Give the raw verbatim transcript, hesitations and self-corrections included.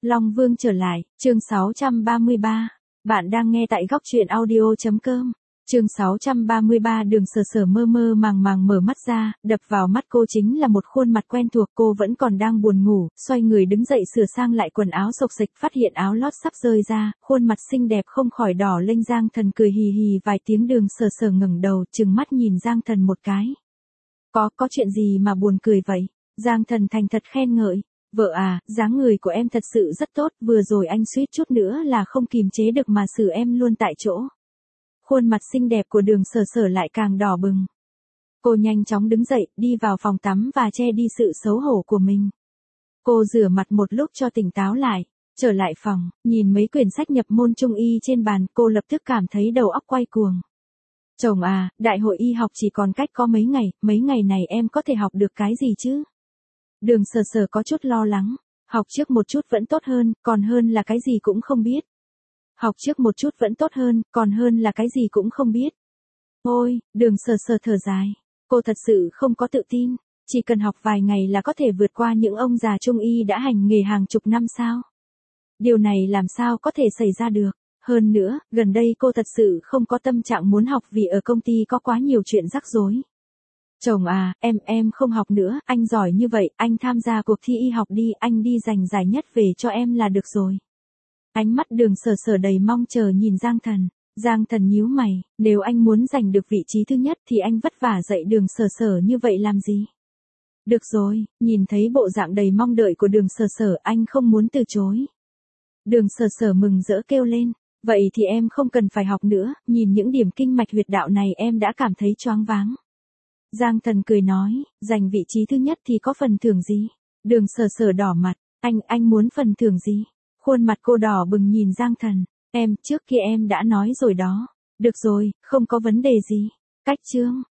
Long Vương trở lại, chương sáu trăm ba mươi ba. Bạn đang nghe tại góc truyện audio chấm com. Chương sáu trăm ba mươi ba. Đường Sở Sở mơ mơ màng màng mở mắt ra, đập vào mắt cô chính là một khuôn mặt quen thuộc. Cô vẫn còn đang buồn ngủ, xoay người đứng dậy sửa sang lại quần áo xộc xệch, phát hiện áo lót sắp rơi ra, khuôn mặt xinh đẹp không khỏi đỏ lên. Giang Thần cười hì hì vài tiếng. Đường Sở Sở ngẩng đầu, trừng mắt nhìn Giang Thần một cái. Có, có chuyện gì mà buồn cười vậy? Giang Thần thành thật khen ngợi. Vợ à, dáng người của em thật sự rất tốt, vừa rồi anh suýt chút nữa là không kìm chế được mà xử em luôn tại chỗ. Khuôn mặt xinh đẹp của Đường Sở Sở lại càng đỏ bừng. Cô nhanh chóng đứng dậy, đi vào phòng tắm và che đi sự xấu hổ của mình. Cô rửa mặt một lúc cho tỉnh táo lại, trở lại phòng, nhìn mấy quyển sách nhập môn trung y trên bàn, cô lập tức cảm thấy đầu óc quay cuồng. Chồng à, đại hội y học chỉ còn cách có mấy ngày, mấy ngày này em có thể học được cái gì chứ? Đường Sở Sở có chút lo lắng, học trước một chút vẫn tốt hơn, còn hơn là cái gì cũng không biết. Học trước một chút vẫn tốt hơn, còn hơn là cái gì cũng không biết. Ôi, Đường Sở Sở thở dài, cô thật sự không có tự tin, chỉ cần học vài ngày là có thể vượt qua những ông già trung y đã hành nghề hàng chục năm sao? Điều này làm sao có thể xảy ra được? Hơn nữa, gần đây cô thật sự không có tâm trạng muốn học vì ở công ty có quá nhiều chuyện rắc rối. Chồng à, em, em không học nữa, anh giỏi như vậy, anh tham gia cuộc thi y học đi, anh đi giành giải nhất về cho em là được rồi. Ánh mắt Đường Sở Sở đầy mong chờ nhìn Giang Thần. Giang Thần nhíu mày, nếu anh muốn giành được vị trí thứ nhất thì anh vất vả dạy Đường Sở Sở như vậy làm gì? Được rồi, nhìn thấy bộ dạng đầy mong đợi của Đường Sở Sở, anh không muốn từ chối. Đường Sở Sở mừng rỡ kêu lên, vậy thì em không cần phải học nữa, nhìn những điểm kinh mạch huyệt đạo này em đã cảm thấy choáng váng. Giang Thần cười nói, giành vị trí thứ nhất thì có phần thưởng gì? Đường Sở Sở đỏ mặt, anh, anh muốn phần thưởng gì? Khuôn mặt cô đỏ bừng nhìn Giang Thần, em, trước kia em đã nói rồi đó. Được rồi, không có vấn đề gì. Cách chương.